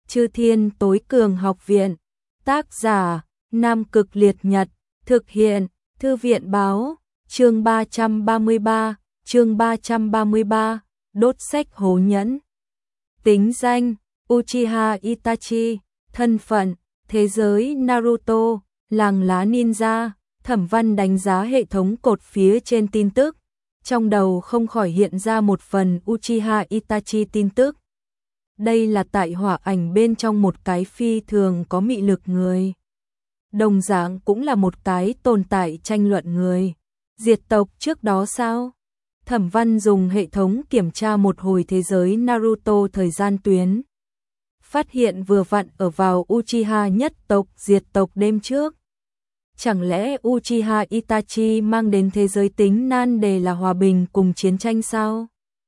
Chư Thiên Tối Cường Học Viện. Tác giả: Nam Cực Liệt Nhật. Thực hiện: Thư viện báo. Chương 333, đốt sách hố nhẫn. Tính danh: Uchiha Itachi. Thân phận: thế giới Naruto, làng lá ninja. Thẩm Văn đánh giá hệ thống cột phía trên tin tức, trong đầu không khỏi hiện ra một phần Uchiha Itachi tin tức. Đây là tại hỏa ảnh bên trong một cái phi thường có mị lực người. Đồng dạng cũng là một cái tồn tại tranh luận người. Diệt tộc trước đó sao? Thẩm Văn dùng hệ thống kiểm tra một hồi thế giới Naruto thời gian tuyến. Phát hiện vừa vặn ở vào Uchiha nhất tộc diệt tộc đêm trước. Chẳng lẽ Uchiha Itachi mang đến thế giới tính nan đề là hòa bình cùng chiến tranh sao?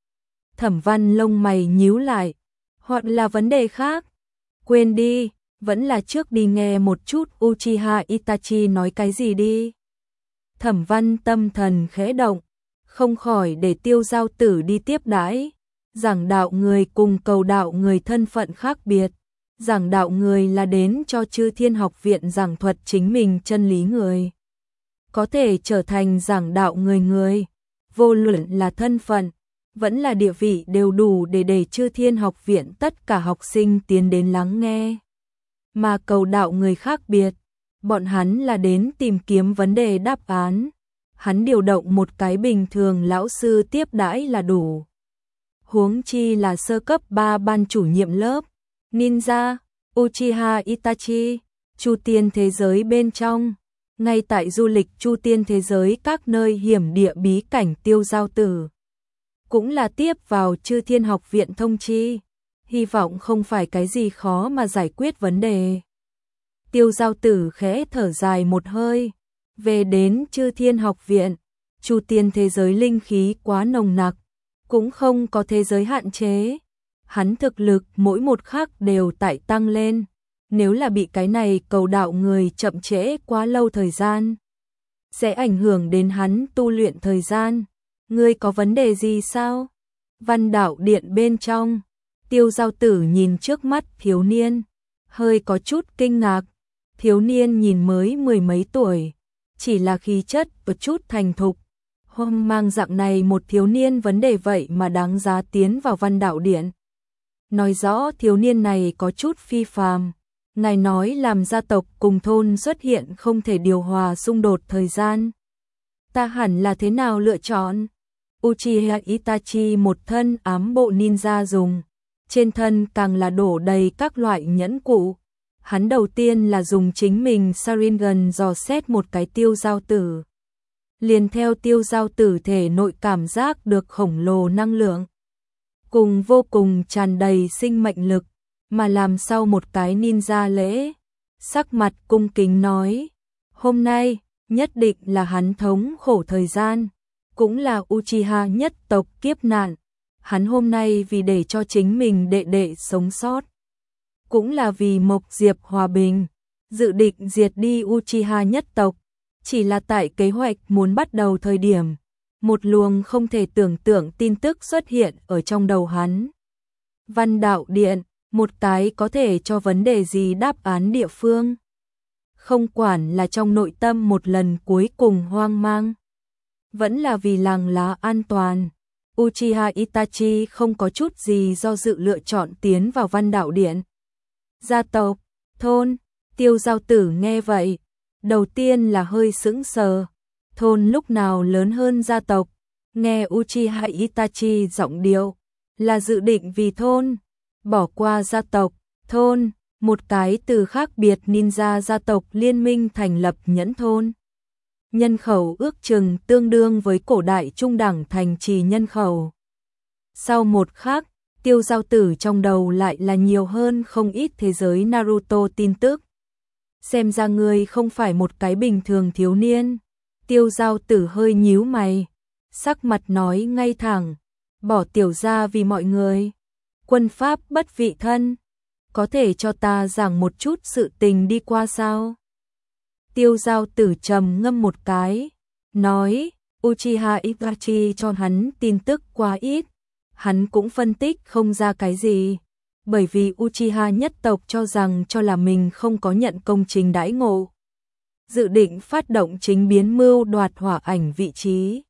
Thẩm Văn lông mày nhíu lại. Hoặc là vấn đề khác? Quên đi, vẫn là trước đi nghe một chút Uchiha Itachi nói cái gì đi. Thẩm Văn tâm thần khẽ động, không khỏi để Tiêu Giao Tử đi tiếp đãi. Giảng đạo người cùng cầu đạo người thân phận khác biệt. Giảng đạo người là đến cho Chư Thiên Học Viện giảng thuật chính mình chân lý người. Có thể trở thành giảng đạo người, vô luận là thân phận, vẫn là địa vị đều đủ để Chư Thiên Học Viện tất cả học sinh tiến đến lắng nghe. Mà cầu đạo người khác biệt, bọn hắn là đến tìm kiếm vấn đề đáp án. Hắn điều động một cái bình thường lão sư tiếp đãi là đủ. Huống chi là sơ cấp 3 ban chủ nhiệm lớp. Ninja, Uchiha Itachi, Chu Tiên thế giới bên trong. Ngay tại du lịch Chu Tiên thế giới các nơi hiểm địa bí cảnh Tiêu Giao Tử. Cũng là tiếp vào Chư Thiên Học Viện thông chi. Hy vọng không phải cái gì khó mà giải quyết vấn đề. Tiêu Giao Tử khẽ thở dài một hơi. Về đến Chư Thiên Học Viện, Chu Tiên thế giới linh khí quá nồng nặc, cũng không có thế giới hạn chế. Hắn thực lực mỗi một khắc đều tại tăng lên. Nếu là bị cái này cầu đạo người chậm trễ quá lâu thời gian, sẽ ảnh hưởng đến hắn tu luyện thời gian. Ngươi có vấn đề gì sao? Văn đạo điện bên trong, Tiêu Giao Tử nhìn trước mắt thiếu niên, hơi có chút kinh ngạc. Thiếu niên nhìn mới 10 mấy tuổi, chỉ là khí chất có chút thành thục. Hôm mang dạng này một thiếu niên vấn đề vậy mà đáng giá tiến vào văn đạo điện. Nói rõ thiếu niên này có chút phi phàm. Ngài nói làm gia tộc cùng thôn xuất hiện không thể điều hòa xung đột thời gian. Ta hẳn là thế nào lựa chọn? Uchiha Itachi một thân ám bộ ninja dùng. Trên thân càng là đổ đầy các loại nhẫn cụ. Hắn đầu tiên là dùng chính mình Sharingan dò xét một cái Tiêu Giao Tử. Liền theo Tiêu Giao Tử thể nội cảm giác được khổng lồ năng lượng, cùng vô cùng tràn đầy sinh mệnh lực, mà làm sau một cái ninja lễ, sắc mặt cung kính nói, hôm nay nhất định là hắn thống khổ thời gian, cũng là Uchiha nhất tộc kiếp nạn. Hắn hôm nay vì để cho chính mình đệ đệ sống sót, cũng là vì Mộc Diệp hòa bình, dự định diệt đi Uchiha nhất tộc. Chỉ là tại kế hoạch muốn bắt đầu thời điểm, một luồng không thể tưởng tượng tin tức xuất hiện ở trong đầu hắn. Văn đạo điện, một cái có thể cho vấn đề gì đáp án địa phương. Không quản là trong nội tâm một lần cuối cùng hoang mang, vẫn là vì làng lá an toàn. Uchiha Itachi không có chút gì do dự lựa chọn tiến vào văn đạo điện. Gia tộc, thôn, Tiêu Giao Tử nghe vậy, đầu tiên là hơi sững sờ. Thôn lúc nào lớn hơn gia tộc? Nghe Uchiha Itachi giọng điệu, là dự định vì thôn, bỏ qua gia tộc, thôn, một cái từ khác biệt ninja gia tộc liên minh thành lập nhẫn thôn. Nhân khẩu ước chừng tương đương với cổ đại trung đẳng thành trì nhân khẩu. Sau một khắc, Tiêu Giao Tử trong đầu lại là nhiều hơn không ít thế giới Naruto tin tức. Xem ra ngươi không phải một cái bình thường thiếu niên. Tiêu Giao Tử hơi nhíu mày, sắc mặt nói ngay thẳng, bỏ tiểu gia vì mọi người. Quân pháp bất vị thân, có thể cho ta giảng một chút sự tình đi qua sao? Tiêu Giao Tử trầm ngâm một cái, nói, Uchiha Itachi cho hắn tin tức quá ít, hắn cũng phân tích không ra cái gì. bởi vì Uchiha nhất tộc cho là mình không có nhận công trình đãi ngộ, dự định phát động chính biến mưu đoạt hỏa ảnh vị trí.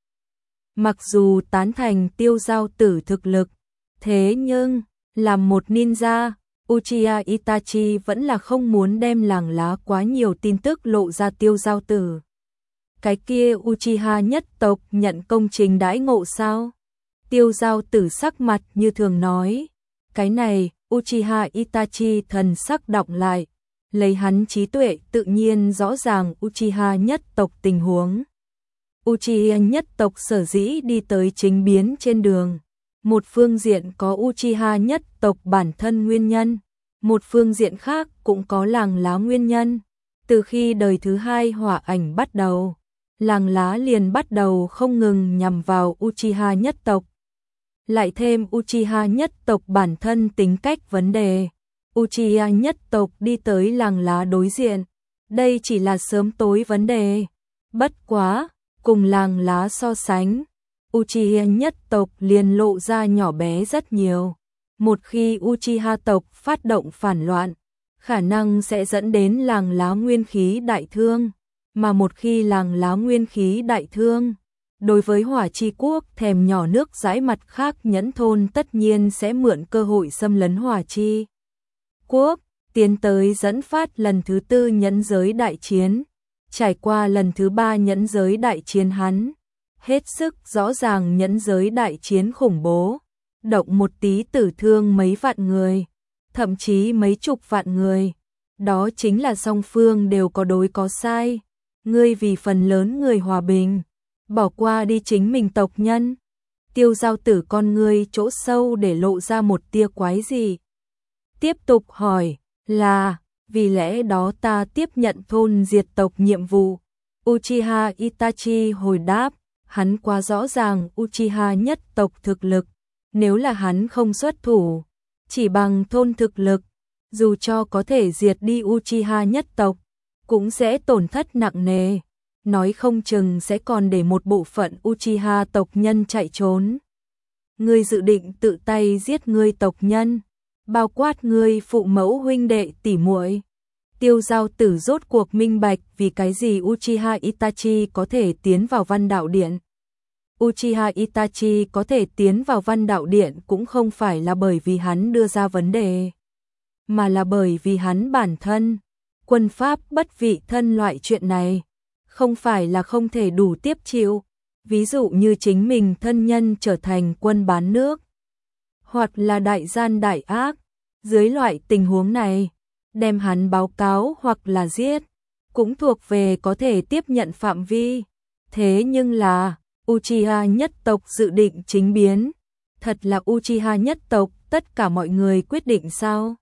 Mặc dù tán thành Tiêu Giao Tử thực lực, thế nhưng làm một ninja, Uchiha Itachi vẫn là không muốn đem làng lá quá nhiều tin tức lộ ra Tiêu Giao Tử. Cái kia Uchiha nhất tộc nhận công trình đãi ngộ sao? Tiêu Giao Tử sắc mặt như thường nói. Cái này, Uchiha Itachi thần sắc đọng lại. Lấy hắn trí tuệ tự nhiên rõ ràng Uchiha nhất tộc tình huống. Uchiha nhất tộc sở dĩ đi tới chính biến trên đường. Một phương diện có Uchiha nhất tộc bản thân nguyên nhân, một phương diện khác cũng có làng lá nguyên nhân. Từ khi đời thứ hai hỏa ảnh bắt đầu, làng lá liền bắt đầu không ngừng nhằm vào Uchiha nhất tộc. Lại thêm Uchiha nhất tộc bản thân tính cách vấn đề, Uchiha nhất tộc đi tới làng lá đối diện. Đây chỉ là sớm tối vấn đề. Bất quá, cùng làng lá so sánh, Uchiha nhất tộc liền lộ ra nhỏ bé rất nhiều. Một khi Uchiha tộc phát động phản loạn, khả năng sẽ dẫn đến làng lá nguyên khí đại thương. Mà một khi làng lá nguyên khí đại thương, đối với Hỏa Chi Quốc thèm nhỏ nước dãi mặt khác Nhẫn thôn tất nhiên sẽ mượn cơ hội xâm lấn Hỏa Chi Quốc, tiến tới dẫn phát lần thứ tư nhẫn giới đại chiến. Trải qua lần thứ ba nhẫn giới đại chiến hắn hết sức rõ ràng nhẫn giới đại chiến khủng bố, động một tí tử thương mấy vạn người, thậm chí mấy chục vạn người. Đó chính là song phương đều có đối có sai. Ngươi vì phần lớn người hòa bình, bỏ qua đi chính mình tộc nhân. Tiêu Giao Tử con ngươi chỗ sâu để lộ ra một tia quái gì. Tiếp tục hỏi, là, vì lẽ đó ta tiếp nhận thôn diệt tộc nhiệm vụ. Uchiha Itachi hồi đáp, hắn quá rõ ràng Uchiha nhất tộc thực lực. Nếu là hắn không xuất thủ, chỉ bằng thôn thực lực, dù cho có thể diệt đi Uchiha nhất tộc, cũng sẽ tổn thất nặng nề. Nói không chừng sẽ còn để một bộ phận Uchiha tộc nhân chạy trốn. Ngươi dự định tự tay giết ngươi tộc nhân, bao quát ngươi phụ mẫu huynh đệ tỷ muội. Tiêu Giao Tử rốt cuộc minh bạch vì cái gì Uchiha Itachi có thể tiến vào Văn Đạo Điện. Uchiha Itachi có thể tiến vào Văn Đạo Điện cũng không phải là bởi vì hắn đưa ra vấn đề, mà là bởi vì hắn bản thân. Quân pháp bất vị thân loại chuyện này, không phải là không thể đủ tiếp chịu. Ví dụ như chính mình thân nhân trở thành quân bán nước, hoặc là đại gian đại ác. Dưới loại tình huống này, đem hắn báo cáo hoặc là giết, cũng thuộc về có thể tiếp nhận phạm vi. Thế nhưng là, Uchiha nhất tộc dự định chính biến. Thật là Uchiha nhất tộc tất cả mọi người quyết định sao?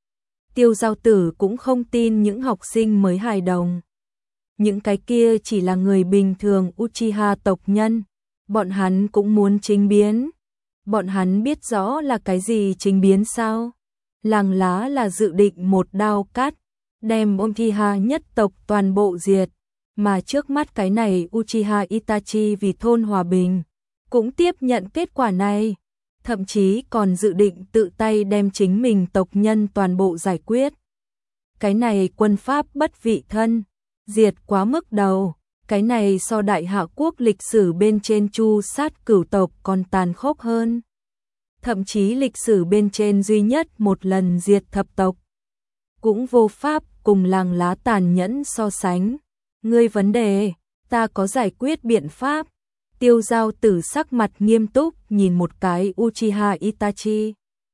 Tiêu Giao Tử cũng không tin những học sinh mới hài đồng. Những cái kia chỉ là người bình thường Uchiha tộc nhân. Bọn hắn cũng muốn chính biến. Bọn hắn biết rõ là cái gì chính biến sao? Làng lá là dự định một đao cắt, đem Uchiha nhất tộc toàn bộ diệt. Mà trước mắt cái này Uchiha Itachi vì thôn hòa bình, cũng tiếp nhận kết quả này. Thậm chí còn dự định tự tay đem chính mình tộc nhân toàn bộ giải quyết. Cái này quân pháp bất vị thân, diệt quá mức đầu. Cái này so Đại Hạ Quốc lịch sử bên trên chu sát cửu tộc còn tàn khốc hơn. Thậm chí lịch sử bên trên duy nhất một lần diệt thập tộc, cũng vô pháp cùng làng lá tàn nhẫn so sánh. Ngươi vấn đề, ta có giải quyết biện pháp. Tiêu Giao Tử sắc mặt nghiêm túc nhìn một cái Uchiha Itachi.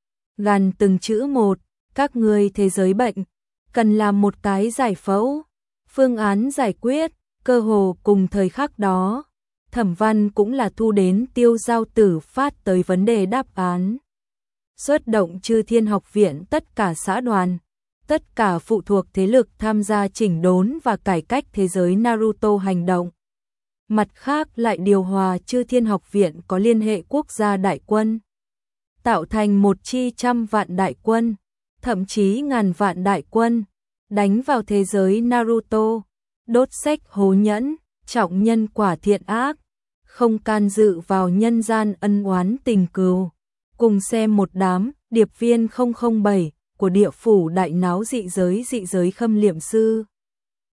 Gần từng chữ một, các ngươi thế giới bệnh, cần làm một cái giải phẫu, phương án giải quyết, cơ hồ cùng thời khắc đó. Thẩm Văn cũng là thu đến Tiêu Giao Tử phát tới vấn đề đáp án. Xuất động Chư Thiên Học Viện tất cả xã đoàn, tất cả phụ thuộc thế lực tham gia chỉnh đốn và cải cách thế giới Naruto hành động. Mặt khác lại điều hòa Chư Thiên Học Viện có liên hệ quốc gia đại quân, tạo thành một chi trăm vạn đại quân, thậm chí ngàn vạn đại quân, đánh vào thế giới Naruto, đốt sách hố nhẫn, trọng nhân quả thiện ác, không can dự vào nhân gian ân oán tình cừu, cùng xem một đám điệp viên 007 của địa phủ đại náo dị giới khâm liệm sư.